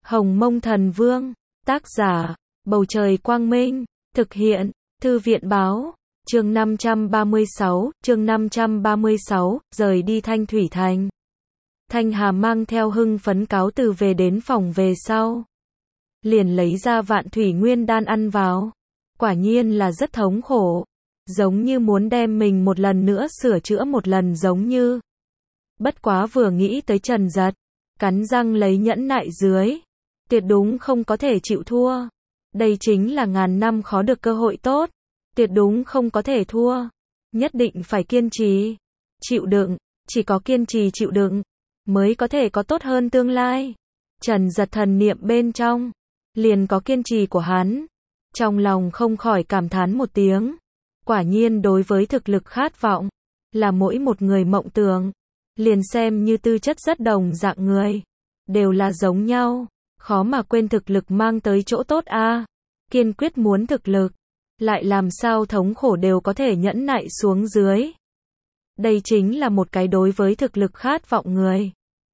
Hồng Mông Thần Vương, tác giả, Bầu Trời Quang Minh, thực hiện, Thư viện Báo, chương 536, rời đi Thanh Thủy Thành. Thanh Hà mang theo hưng phấn cáo từ về đến phòng về sau. Liền lấy ra Vạn Thủy Nguyên Đan ăn vào. Quả nhiên là rất thống khổ. Giống như muốn đem mình một lần nữa sửa chữa một lần giống như. Bất quá vừa nghĩ tới Trần Giật, cắn răng lấy nhẫn nại dưới. Tuyệt đúng không có thể chịu thua. Đây chính là ngàn năm khó được cơ hội tốt. Tuyệt đúng không có thể thua. Nhất định phải kiên trì. Chịu đựng, chỉ có kiên trì chịu đựng, mới có thể có tốt hơn tương lai. Trần Giật thần niệm bên trong. Liền có kiên trì của hắn. Trong lòng không khỏi cảm thán một tiếng. Quả nhiên đối với thực lực khát vọng. Là mỗi một người mộng tưởng. Liền xem như tư chất rất đồng dạng người. Đều là giống nhau. Khó mà quên thực lực mang tới chỗ tốt a. Kiên quyết muốn thực lực. Lại làm sao thống khổ đều có thể nhẫn nại xuống dưới. Đây chính là một cái đối với thực lực khát vọng người.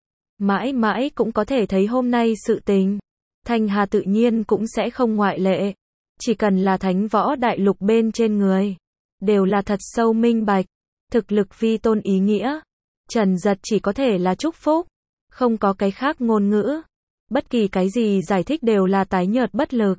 Mãi mãi cũng có thể thấy hôm nay sự tình. Thanh Hà tự nhiên cũng sẽ không ngoại lệ. Chỉ cần là thánh võ đại lục bên trên người. Đều là thật sâu minh bạch. Thực lực vi tôn ý nghĩa. Trần Giật chỉ có thể là chúc phúc. Không có cái khác ngôn ngữ. Bất kỳ cái gì giải thích đều là tái nhợt bất lực.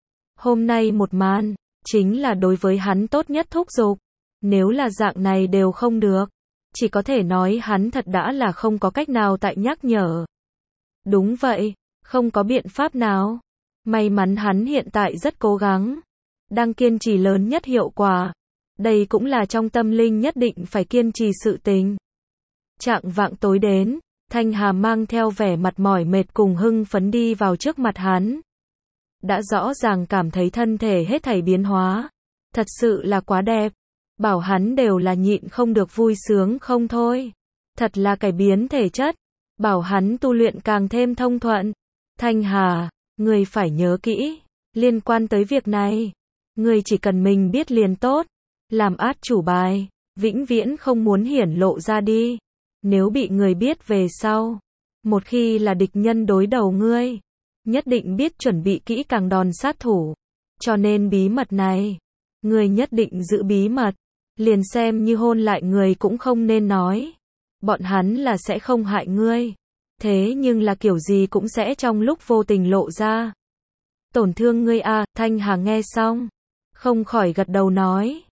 Hôm nay một màn. Chính là đối với hắn tốt nhất thúc giục. Nếu là dạng này đều không được. Chỉ có thể nói hắn thật đã là không có cách nào tại nhắc nhở. Đúng vậy. Không có biện pháp nào. May mắn hắn hiện tại rất cố gắng. Đang kiên trì lớn nhất hiệu quả. Đây cũng là trong tâm linh nhất định phải kiên trì sự tình. Chạng vạng tối đến. Thanh Hà mang theo vẻ mặt mỏi mệt cùng hưng phấn đi vào trước mặt hắn. Đã rõ ràng cảm thấy thân thể hết thảy biến hóa. Thật sự là quá đẹp. Bảo hắn đều là nhịn không được vui sướng không thôi. Thật là cải biến thể chất. Bảo hắn tu luyện càng thêm thông thuận. Thanh Hà, người phải nhớ kỹ. Liên quan tới việc này. Người chỉ cần mình biết liền tốt. Làm át chủ bài. Vĩnh viễn không muốn hiển lộ ra đi. Nếu bị người biết về sau. Một khi là địch nhân đối đầu ngươi. Nhất định biết chuẩn bị kỹ càng đòn sát thủ. Cho nên bí mật này. Người nhất định giữ bí mật. Liền xem như hôn lại người cũng không nên nói. Bọn hắn là sẽ không hại ngươi. Thế nhưng là kiểu gì cũng sẽ trong lúc vô tình lộ ra. Tổn thương ngươi à, Thanh Hà nghe xong. Không khỏi gật đầu nói.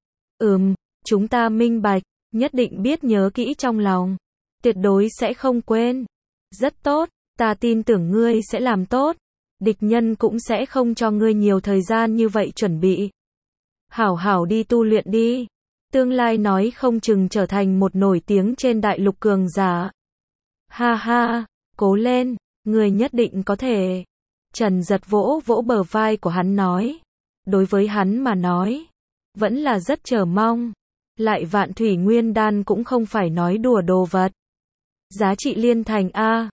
Chúng ta minh bạch. Nhất định biết nhớ kỹ trong lòng. Tuyệt đối sẽ không quên. Rất tốt, ta tin tưởng ngươi sẽ làm tốt. Địch nhân cũng sẽ không cho ngươi nhiều thời gian như vậy chuẩn bị. Hảo hảo đi tu luyện đi. Tương lai nói không chừng trở thành một nổi tiếng trên đại lục cường giả. Ha ha, cố lên, ngươi nhất định có thể. Trần Giật vỗ vỗ bờ vai của hắn nói. Đối với hắn mà nói, vẫn là rất chờ mong. Lại Vạn Thủy Nguyên Đan cũng không phải nói đùa đồ vật. Giá trị liên thành a.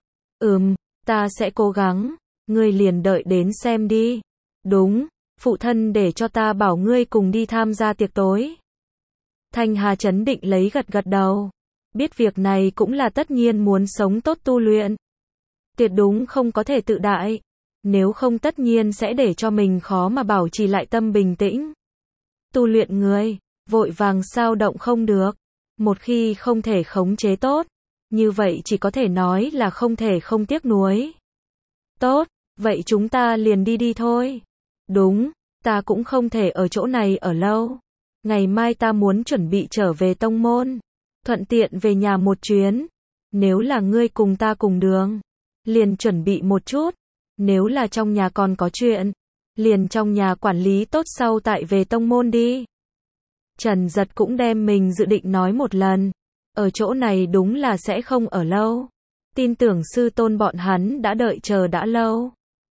Ta sẽ cố gắng. Ngươi liền đợi đến xem đi. Đúng, phụ thân để cho ta bảo ngươi cùng đi tham gia tiệc tối. Thanh Hà chấn định lấy gật gật đầu. Biết việc này cũng là tất nhiên muốn sống tốt tu luyện. Tuyệt đúng không có thể tự đại. Nếu không tất nhiên sẽ để cho mình khó mà bảo trì lại tâm bình tĩnh. Tu luyện người, vội vàng sao động không được. Một khi không thể khống chế tốt. Như vậy chỉ có thể nói là không thể không tiếc nuối. Tốt, vậy chúng ta liền đi thôi. Đúng, ta cũng không thể ở chỗ này ở lâu. Ngày mai ta muốn chuẩn bị trở về tông môn. Thuận tiện về nhà một chuyến. Nếu là ngươi cùng ta cùng đường. Liền chuẩn bị một chút. Nếu là trong nhà còn có chuyện. Liền trong nhà quản lý tốt sau tại về tông môn đi. Trần Giật cũng đem mình dự định nói một lần. Ở chỗ này đúng là sẽ không ở lâu. Tin tưởng sư tôn bọn hắn đã đợi chờ đã lâu.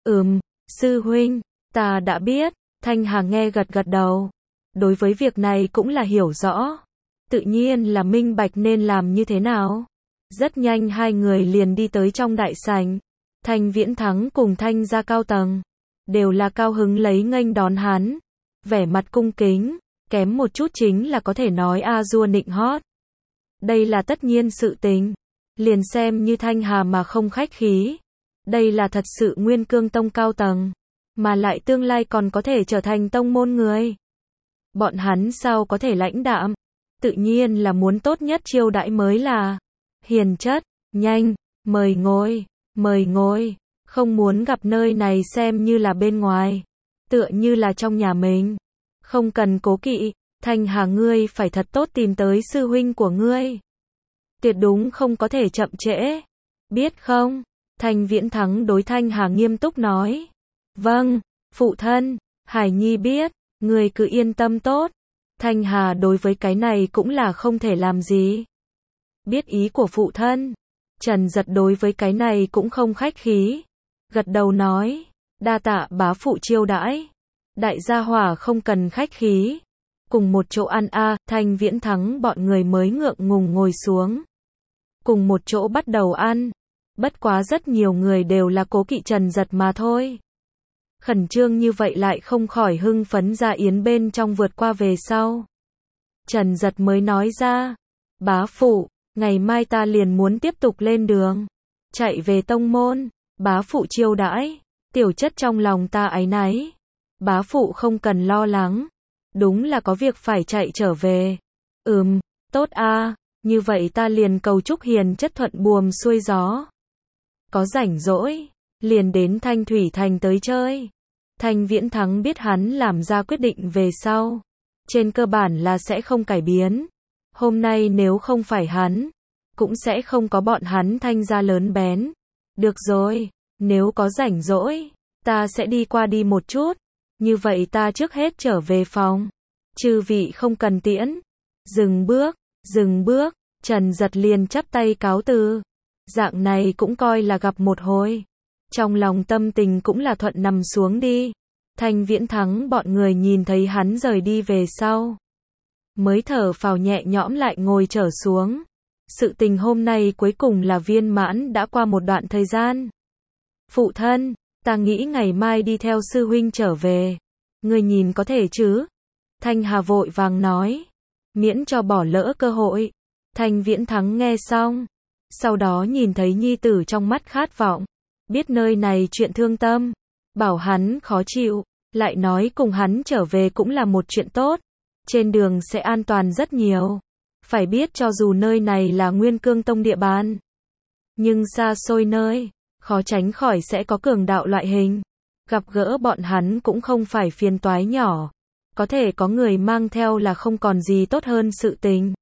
Sư huynh, ta đã biết. Thanh Hà nghe gật gật đầu. Đối với việc này cũng là hiểu rõ. Tự nhiên là minh bạch nên làm như thế nào. Rất nhanh hai người liền đi tới trong đại sảnh. Thanh Viễn Thắng cùng Thanh gia cao tầng. Đều là cao hứng lấy nghênh đón hắn. Vẻ mặt cung kính. Kém một chút chính là có thể nói a dua nịnh hót. Đây là tất nhiên sự tình. Liền xem như Thanh Hà mà không khách khí. Đây là thật sự Nguyên Cương Tông cao tầng, mà lại tương lai còn có thể trở thành tông môn người. Bọn hắn sao có thể lãnh đạm? Tự nhiên là muốn tốt nhất chiêu đãi mới là. Hiền chất, nhanh, mời ngồi, không muốn gặp nơi này xem như là bên ngoài, tựa như là trong nhà mình. Không cần cố kỵ, Thanh Hà ngươi phải thật tốt tìm tới sư huynh của ngươi. Tuyệt đúng không có thể chậm trễ. Biết không? Thanh Viễn Thắng đối Thanh Hà nghiêm túc nói. Vâng, phụ thân, Hải Nhi biết, ngươi cứ yên tâm tốt. Thanh Hà đối với cái này cũng là không thể làm gì. Biết ý của phụ thân. Trần Giật đối với cái này cũng không khách khí. Gật đầu nói, đa tạ bá phụ chiêu đãi. Đại gia hỏa không cần khách khí. Cùng một chỗ ăn Thanh Viễn Thắng bọn người mới ngượng ngùng ngồi xuống. Cùng một chỗ bắt đầu ăn. Bất quá rất nhiều người đều là cố kỵ Trần Giật mà thôi. Khẩn trương như vậy lại không khỏi hưng phấn ra yến bên trong vượt qua về sau. Trần Giật mới nói ra, bá phụ, ngày mai ta liền muốn tiếp tục lên đường. Chạy về tông môn, bá phụ chiêu đãi, tiểu chất trong lòng ta áy náy. Bá phụ không cần lo lắng, đúng là có việc phải chạy trở về. Tốt như vậy ta liền cầu chúc hiền chất thuận buồm xuôi gió. Có rảnh rỗi, liền đến Thanh Thủy Thành tới chơi. Thanh Viễn Thắng biết hắn làm ra quyết định về sau. Trên cơ bản là sẽ không cải biến. Hôm nay nếu không phải hắn, cũng sẽ không có bọn hắn Thanh gia lớn bén. Được rồi, nếu có rảnh rỗi, ta sẽ đi qua đi một chút. Như vậy ta trước hết trở về phòng. Chư vị không cần tiễn. Dừng bước, Trần Giật liền chắp tay cáo từ. Dạng này cũng coi là gặp một hồi. Trong lòng tâm tình cũng là thuận nằm xuống đi. Thanh Viễn Thắng bọn người nhìn thấy hắn rời đi về sau. Mới thở phào nhẹ nhõm lại ngồi trở xuống. Sự tình hôm nay cuối cùng là viên mãn đã qua một đoạn thời gian. Phụ thân, ta nghĩ ngày mai đi theo sư huynh trở về. Ngươi nhìn có thể chứ? Thanh Hà vội vàng nói. Miễn cho bỏ lỡ cơ hội. Thanh Viễn Thắng nghe xong. Sau đó nhìn thấy nhi tử trong mắt khát vọng. Biết nơi này chuyện thương tâm. Bảo hắn khó chịu. Lại nói cùng hắn trở về cũng là một chuyện tốt. Trên đường sẽ an toàn rất nhiều. Phải biết cho dù nơi này là Nguyên Cương Tông địa bàn. Nhưng xa xôi nơi. Khó tránh khỏi sẽ có cường đạo loại hình. Gặp gỡ bọn hắn cũng không phải phiền toái nhỏ. Có thể có người mang theo là không còn gì tốt hơn sự tình.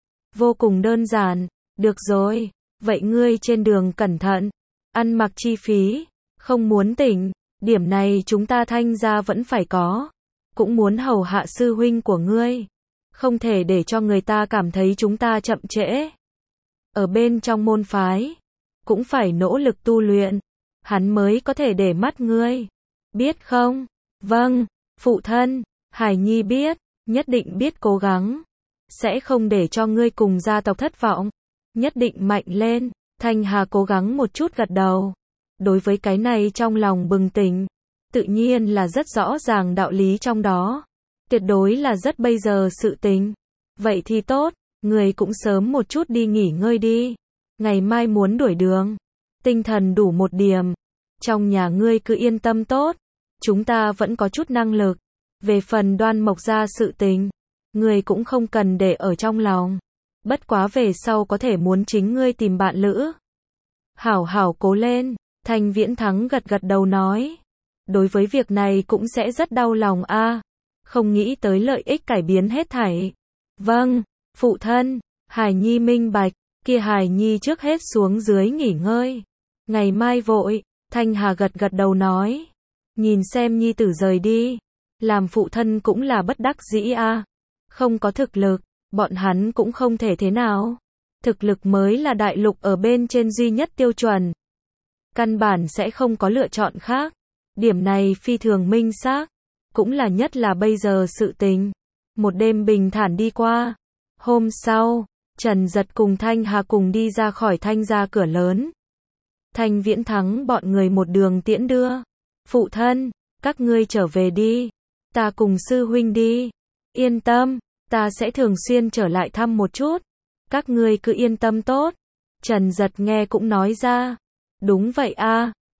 Vô cùng đơn giản. Được rồi. Vậy ngươi trên đường cẩn thận. Ăn mặc chi phí. Không muốn tỉnh. Điểm này chúng ta Thanh gia vẫn phải có. Cũng muốn hầu hạ sư huynh của ngươi. Không thể để cho người ta cảm thấy chúng ta chậm trễ. Ở bên trong môn phái. Cũng phải nỗ lực tu luyện. Hắn mới có thể để mắt ngươi. Biết không? Vâng, phụ thân. Hải Nhi biết. Nhất định biết cố gắng. Sẽ không để cho ngươi cùng gia tộc thất vọng. Nhất định mạnh lên. Thanh Hà cố gắng một chút gật đầu. Đối với cái này trong lòng bừng tỉnh. Tự nhiên là rất rõ ràng đạo lý trong đó. Tuyệt đối là rất bây giờ sự tình. Vậy thì tốt, người cũng sớm một chút đi nghỉ ngơi đi. Ngày mai muốn đuổi đường. Tinh thần đủ một điểm. Trong nhà ngươi cứ yên tâm tốt. Chúng ta vẫn có chút năng lực. Về phần Đoan Mộc gia sự tình, ngươi cũng không cần để ở trong lòng. Bất quá về sau có thể muốn chính ngươi tìm bạn lữ. Hảo hảo cố lên. Thanh Viễn Thắng gật gật đầu nói. Đối với việc này cũng sẽ rất đau lòng không nghĩ tới lợi ích cải biến hết thảy. Vâng, phụ thân. Hải Nhi minh bạch. Kia Hải Nhi trước hết xuống dưới nghỉ ngơi. Ngày mai vội. Thanh Hà gật gật đầu nói. Nhìn xem nhi tử rời đi. Làm phụ thân cũng là bất đắc dĩ Không có thực lực, bọn hắn cũng không thể thế nào. Thực lực mới là đại lục ở bên trên duy nhất tiêu chuẩn. Căn bản sẽ không có lựa chọn khác. Điểm này phi thường minh xác. Cũng là nhất là bây giờ sự tình. Một đêm bình thản đi qua. Hôm sau, Trần Giật cùng Thanh Hà cùng đi ra khỏi Thanh gia cửa lớn. Thanh Viễn Thắng bọn người một đường tiễn đưa. Phụ thân, các ngươi trở về đi. Ta cùng sư huynh đi. Yên tâm, ta sẽ thường xuyên trở lại thăm một chút. Các ngươi cứ yên tâm tốt. Trần Giật nghe cũng nói ra. Đúng vậy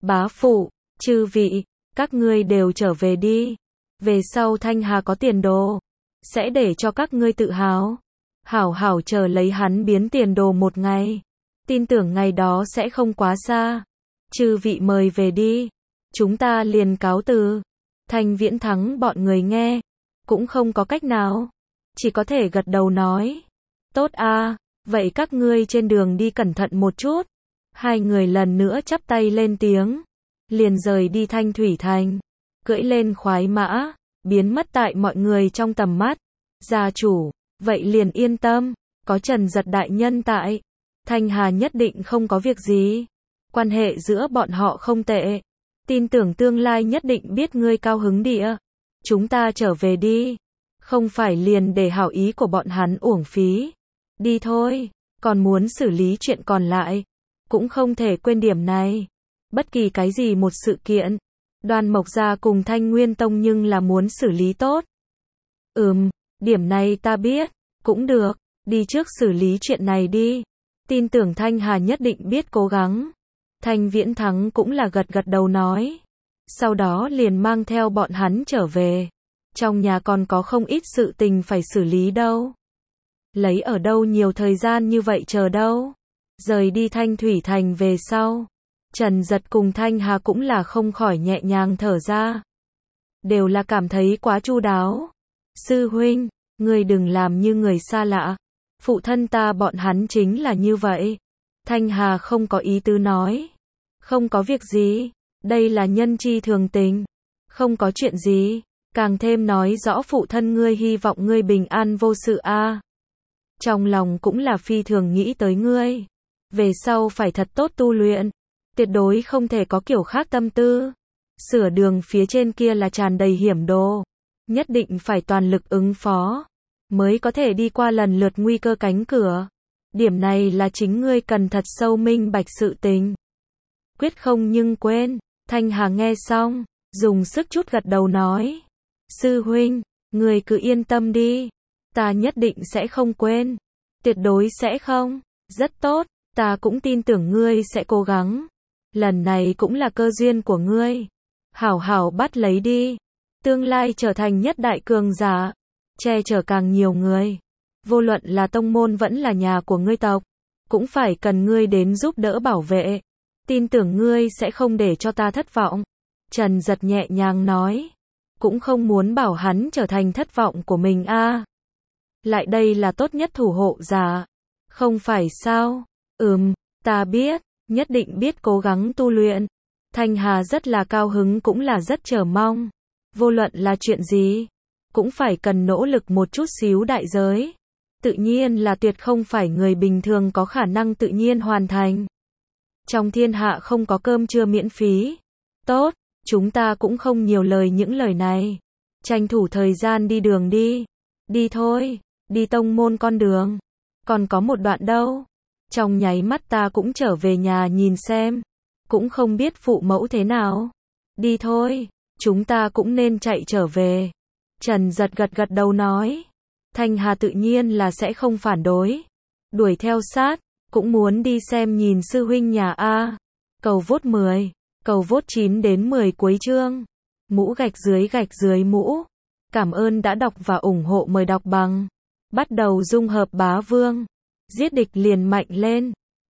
Bá phụ, chư vị, các ngươi đều trở về đi. Về sau Thanh Hà có tiền đồ, sẽ để cho các ngươi tự hào. Hảo hảo chờ lấy hắn biến tiền đồ một ngày. Tin tưởng ngày đó sẽ không quá xa. Chư vị mời về đi. Chúng ta liền cáo từ. Thanh Viễn Thắng bọn người nghe, cũng không có cách nào. Chỉ có thể gật đầu nói. Tốt a, vậy các ngươi trên đường đi cẩn thận một chút. Hai người lần nữa chắp tay lên tiếng. Liền rời đi Thanh Thủy Thành. Cưỡi lên khoái mã, biến mất tại mọi người trong tầm mắt. Gia chủ, vậy liền yên tâm, có Trần Giật đại nhân tại. Thanh Hà nhất định không có việc gì. Quan hệ giữa bọn họ không tệ. Tin tưởng tương lai nhất định biết ngươi cao hứng địa. Chúng ta trở về đi. Không phải liền để hảo ý của bọn hắn uổng phí. Đi thôi, còn muốn xử lý chuyện còn lại. Cũng không thể quên điểm này. Bất kỳ cái gì một sự kiện, Đoan Mộc Gia cùng Thanh Nguyên Tông nhưng là muốn xử lý tốt. Điểm này ta biết, cũng được, đi trước xử lý chuyện này đi. Tin tưởng Thanh Hà nhất định biết cố gắng. Thanh Viễn Thắng cũng là gật gật đầu nói. Sau đó liền mang theo bọn hắn trở về. Trong nhà còn có không ít sự tình phải xử lý đâu. Lấy ở đâu nhiều thời gian như vậy chờ đâu. Rời đi Thanh Thủy Thành về sau. Trần Giật cùng Thanh Hà cũng là không khỏi nhẹ nhàng thở ra. Đều là cảm thấy quá chu đáo. Sư huynh, ngươi đừng làm như người xa lạ. Phụ thân ta bọn hắn chính là như vậy. Thanh Hà không có ý tứ nói. Không có việc gì, đây là nhân chi thường tình. Không có chuyện gì, càng thêm nói rõ phụ thân ngươi hy vọng ngươi bình an vô sự a. Trong lòng cũng là phi thường nghĩ tới ngươi. Về sau phải thật tốt tu luyện. Tuyệt đối không thể có kiểu khác tâm tư. Sửa đường phía trên kia là tràn đầy hiểm đồ. Nhất định phải toàn lực ứng phó. Mới có thể đi qua lần lượt nguy cơ cánh cửa. Điểm này là chính ngươi cần thật sâu minh bạch sự tình. Quyết không nhưng quên. Thanh Hà nghe xong, dùng sức chút gật đầu nói. Sư huynh, ngươi cứ yên tâm đi. Ta nhất định sẽ không quên. Tuyệt đối sẽ không. Rất tốt, ta cũng tin tưởng ngươi sẽ cố gắng. Lần này cũng là cơ duyên của ngươi. Hảo hảo bắt lấy đi. Tương lai trở thành nhất đại cường giả. Che chở càng nhiều người. Vô luận là tông môn vẫn là nhà của ngươi tộc. Cũng phải cần ngươi đến giúp đỡ bảo vệ. Tin tưởng ngươi sẽ không để cho ta thất vọng. Trần Giật nhẹ nhàng nói. Cũng không muốn bảo hắn trở thành thất vọng của mình a. Lại đây là tốt nhất thủ hộ giả. Không phải sao? Ta biết. Nhất định biết cố gắng tu luyện. Thanh Hà rất là cao hứng cũng là rất chờ mong. Vô luận là chuyện gì, cũng phải cần nỗ lực một chút xíu đại giới. Tự nhiên là tuyệt không phải người bình thường có khả năng tự nhiên hoàn thành. Trong thiên hạ không có cơm trưa miễn phí. Tốt, chúng ta cũng không nhiều lời những lời này. Tranh thủ thời gian đi đường đi. Đi thôi, đi tông môn con đường. Còn có một đoạn đâu. Trong nháy mắt ta cũng trở về nhà nhìn xem. Cũng không biết phụ mẫu thế nào. Đi thôi, chúng ta cũng nên chạy trở về. Trần Giật gật gật đầu nói. Thanh Hà tự nhiên là sẽ không phản đối. Đuổi theo sát, cũng muốn đi xem nhìn sư huynh nhà a. Cầu vote 10, cầu vote 9 đến 10 cuối chương. Mũ gạch dưới mũ. Cảm ơn đã đọc và ủng hộ, mời đọc bằng. Bắt đầu dung hợp bá vương. Giết địch liền mạnh lên.